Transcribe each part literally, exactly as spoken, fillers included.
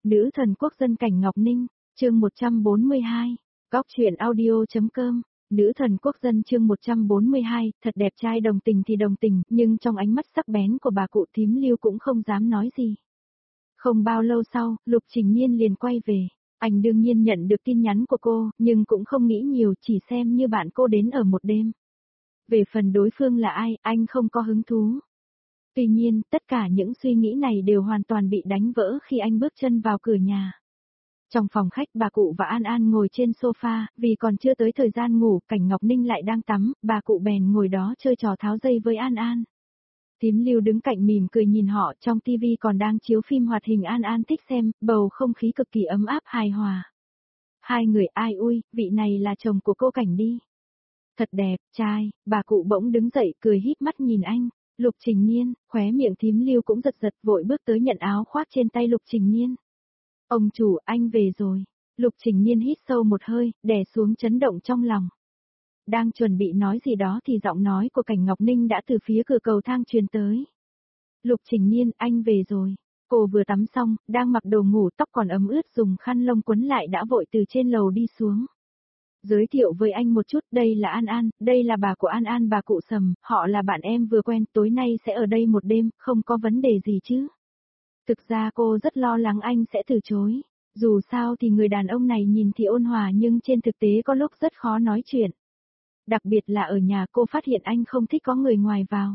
Nữ thần quốc dân Cảnh Ngọc Ninh, chương một trăm bốn mươi hai, góc truyện audio.com, nữ thần quốc dân chương một trăm bốn mươi hai, thật đẹp trai đồng tình thì đồng tình, nhưng trong ánh mắt sắc bén của bà cụ thím Lưu cũng không dám nói gì. Không bao lâu sau, Lục Trình Nhiên liền quay về, anh đương nhiên nhận được tin nhắn của cô, nhưng cũng không nghĩ nhiều, chỉ xem như bạn cô đến ở một đêm. Về phần đối phương là ai, anh không có hứng thú. Tuy nhiên, tất cả những suy nghĩ này đều hoàn toàn bị đánh vỡ khi anh bước chân vào cửa nhà. Trong phòng khách bà cụ và An An ngồi trên sofa, vì còn chưa tới thời gian ngủ, Cảnh Ngọc Ninh lại đang tắm, bà cụ bèn ngồi đó chơi trò tháo dây với An An. Thím Lưu đứng cạnh mỉm cười nhìn họ, trong tivi còn đang chiếu phim hoạt hình An An thích xem, bầu không khí cực kỳ ấm áp hài hòa. Hai người ai ui, vị này là chồng của cô Cảnh đi. Thật đẹp, trai, bà cụ bỗng đứng dậy cười híp mắt nhìn anh. Lục Trình Nhiên, khóe miệng thím Lưu cũng giật giật vội bước tới nhận áo khoác trên tay Lục Trình Nhiên. Ông chủ, anh về rồi. Lục Trình Nhiên hít sâu một hơi, đè xuống chấn động trong lòng. Đang chuẩn bị nói gì đó thì giọng nói của Cảnh Ngọc Ninh đã từ phía cửa cầu thang truyền tới. Lục Trình Nhiên, anh về rồi. Cô vừa tắm xong, đang mặc đồ ngủ, tóc còn ấm ướt dùng khăn lông quấn lại đã vội từ trên lầu đi xuống. Giới thiệu với anh một chút, đây là An An, đây là bà của An An bà cụ Sầm, họ là bạn em vừa quen, tối nay sẽ ở đây một đêm, không có vấn đề gì chứ. Thực ra cô rất lo lắng anh sẽ từ chối, dù sao thì người đàn ông này nhìn thì ôn hòa nhưng trên thực tế có lúc rất khó nói chuyện. Đặc biệt là ở nhà cô phát hiện anh không thích có người ngoài vào.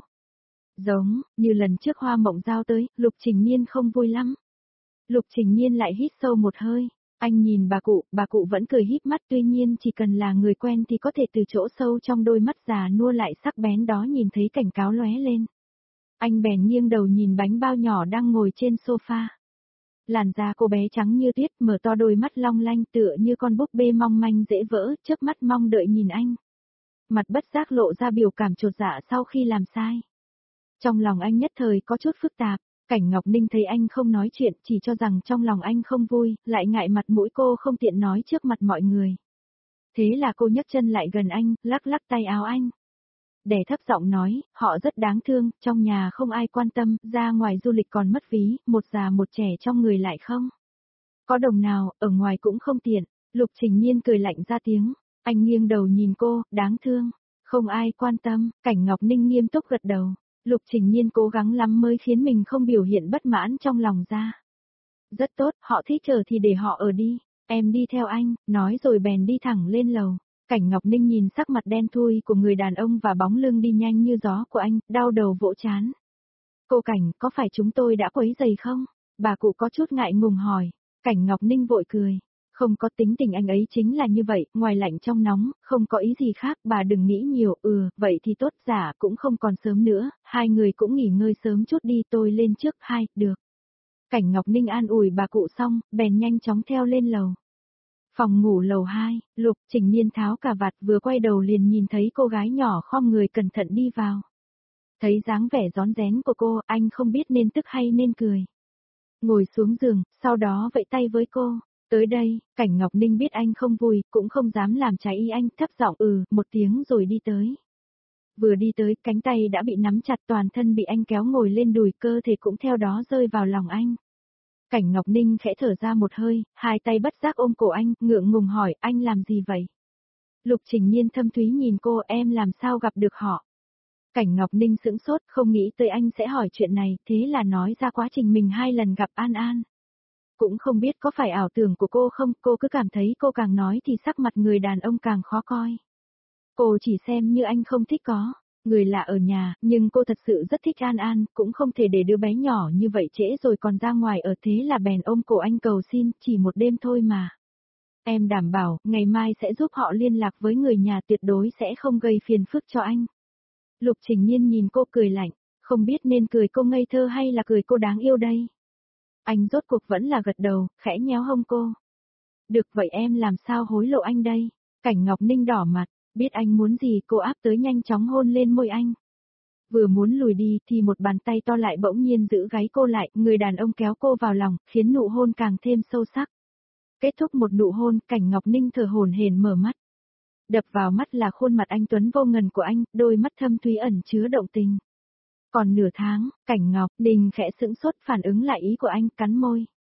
Giống như lần trước Hoa Mộng Giao tới, Lục Trình Nhiên không vui lắm. Lục Trình Nhiên lại hít sâu một hơi. Anh nhìn bà cụ, bà cụ vẫn cười híp mắt, tuy nhiên chỉ cần là người quen thì có thể từ chỗ sâu trong đôi mắt già nua lại sắc bén đó nhìn thấy cảnh cáo lóe lên. Anh bèn nghiêng đầu nhìn bánh bao nhỏ đang ngồi trên sofa. Làn da cô bé trắng như tuyết, mở to đôi mắt long lanh tựa như con búp bê mong manh dễ vỡ, chớp mắt mong đợi nhìn anh. Mặt bất giác lộ ra biểu cảm chột dạ sau khi làm sai. Trong lòng anh nhất thời có chút phức tạp. Cảnh Ngọc Ninh thấy anh không nói chuyện, chỉ cho rằng trong lòng anh không vui, lại ngại mặt mũi cô không tiện nói trước mặt mọi người. Thế là cô nhấc chân lại gần anh, lắc lắc tay áo anh. Đè thấp giọng nói, họ rất đáng thương, trong nhà không ai quan tâm, ra ngoài du lịch còn mất ví, một già một trẻ trong người lại không. Có đồng nào, ở ngoài cũng không tiện. Lục Trình Nhiên cười lạnh ra tiếng, anh nghiêng đầu nhìn cô, đáng thương, không ai quan tâm. Cảnh Ngọc Ninh nghiêm túc gật đầu. Lục Trình Nhiên cố gắng lắm mới khiến mình không biểu hiện bất mãn trong lòng ra. Rất tốt, họ thích chờ thì để họ ở đi, em đi theo anh, nói rồi bèn đi thẳng lên lầu. Cảnh Ngọc Ninh nhìn sắc mặt đen thui của người đàn ông và bóng lưng đi nhanh như gió của anh, đau đầu vỗ chán. Cô Cảnh, có phải chúng tôi đã quấy rầy không? Bà cụ có chút ngại ngùng hỏi. Cảnh Ngọc Ninh vội cười. Không có, tính tình anh ấy chính là như vậy, ngoài lạnh trong nóng, không có ý gì khác, bà đừng nghĩ nhiều, ừ, vậy thì tốt, giả cũng không còn sớm nữa, hai người cũng nghỉ ngơi sớm chút đi, tôi lên trước, hai, được. Cảnh Ngọc Ninh an ủi bà cụ xong, bèn nhanh chóng theo lên lầu. Phòng ngủ lầu hai, Lục Trình Nhiên tháo cà vạt vừa quay đầu liền nhìn thấy cô gái nhỏ khom người cẩn thận đi vào. Thấy dáng vẻ rón rén của cô, anh không biết nên tức hay nên cười. Ngồi xuống giường, sau đó vẫy tay với cô. Tới đây, Cảnh Ngọc Ninh biết anh không vui, cũng không dám làm trái ý anh, thấp giọng ừ, một tiếng rồi đi tới. Vừa đi tới, cánh tay đã bị nắm chặt, toàn thân bị anh kéo ngồi lên đùi, cơ thể cũng theo đó rơi vào lòng anh. Cảnh Ngọc Ninh khẽ thở ra một hơi, hai tay bất giác ôm cổ anh, ngượng ngùng hỏi, anh làm gì vậy? Lục Trình Nhiên thâm thúy nhìn cô, em làm sao gặp được họ? Cảnh Ngọc Ninh sững sốt, không nghĩ tới anh sẽ hỏi chuyện này, thế là nói ra quá trình mình hai lần gặp An An. Cũng không biết có phải ảo tưởng của cô không, cô cứ cảm thấy cô càng nói thì sắc mặt người đàn ông càng khó coi. Cô chỉ xem như anh không thích có người lạ ở nhà, nhưng cô thật sự rất thích An An, cũng không thể để đứa bé nhỏ như vậy trễ rồi còn ra ngoài ở, thế là bèn ôm cổ anh cầu xin, chỉ một đêm thôi mà. Em đảm bảo, ngày mai sẽ giúp họ liên lạc với người nhà, tuyệt đối sẽ không gây phiền phức cho anh. Lục Trình Nhiên nhìn cô cười lạnh, không biết nên cười cô ngây thơ hay là cười cô đáng yêu đây. Anh rốt cuộc vẫn là gật đầu, khẽ nhéo hông cô. Được vậy em làm sao hối lộ anh đây? Cảnh Ngọc Ninh đỏ mặt, biết anh muốn gì, cô áp tới nhanh chóng hôn lên môi anh. Vừa muốn lùi đi thì một bàn tay to lại bỗng nhiên giữ gáy cô lại, người đàn ông kéo cô vào lòng, khiến nụ hôn càng thêm sâu sắc. Kết thúc một nụ hôn, Cảnh Ngọc Ninh thở hổn hển mở mắt. Đập vào mắt là khuôn mặt anh tuấn vô ngần của anh, đôi mắt thâm thúy ẩn chứa động tình. Còn nửa tháng, Cảnh Ngọc Ninh khẽ sững sốt phản ứng lại ý của anh, cắn môi.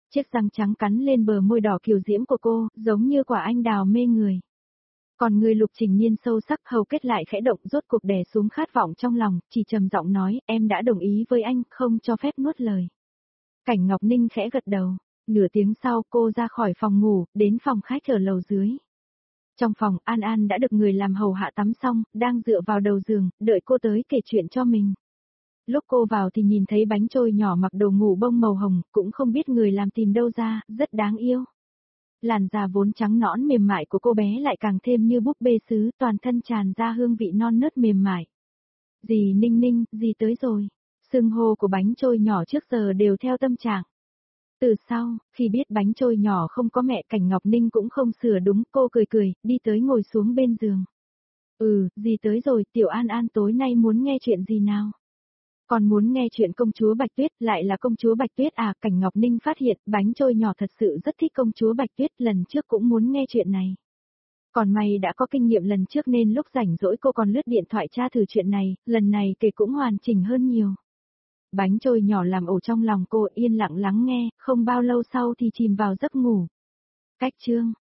Chiếc răng trắng cắn lên bờ môi đỏ kiều diễm của cô, giống như quả anh đào mê người. Còn người Lục Trình Nhiên sâu sắc hầu kết lại khẽ động rốt cuộc đè xuống khát vọng trong lòng, chỉ trầm giọng nói, em đã đồng ý với anh, không cho phép nuốt lời. Cảnh Ngọc Ninh khẽ gật đầu, nửa tiếng sau cô ra khỏi phòng ngủ, đến phòng khách ở lầu dưới. Trong phòng, An An đã được người làm hầu hạ tắm xong, đang dựa vào đầu giường, đợi cô tới kể chuyện cho mình. Lúc cô vào thì nhìn thấy bánh trôi nhỏ mặc đồ ngủ bông màu hồng, cũng không biết người làm tìm đâu ra, rất đáng yêu. Làn da vốn trắng nõn mềm mại của cô bé lại càng thêm như búp bê sứ, toàn thân tràn ra hương vị non nớt mềm mại. Dì Ninh Ninh, dì tới rồi. Xưng hô của bánh trôi nhỏ trước giờ đều theo tâm trạng. Từ sau, khi biết bánh trôi nhỏ không có mẹ, Cảnh Ngọc Ninh cũng không sửa đúng, cô cười cười, đi tới ngồi xuống bên giường. Ừ, dì tới rồi, Tiểu An An tối nay muốn nghe chuyện gì nào? Còn muốn nghe chuyện công chúa Bạch Tuyết, lại là công chúa Bạch Tuyết à? Cảnh Ngọc Ninh phát hiện bánh trôi nhỏ thật sự rất thích công chúa Bạch Tuyết, lần trước cũng muốn nghe chuyện này. Còn may đã có kinh nghiệm lần trước nên lúc rảnh rỗi cô còn lướt điện thoại tra thử chuyện này, lần này kể cũng hoàn chỉnh hơn nhiều. Bánh trôi nhỏ làm ổ trong lòng cô, yên lặng lắng nghe, không bao lâu sau thì chìm vào giấc ngủ. Cách chương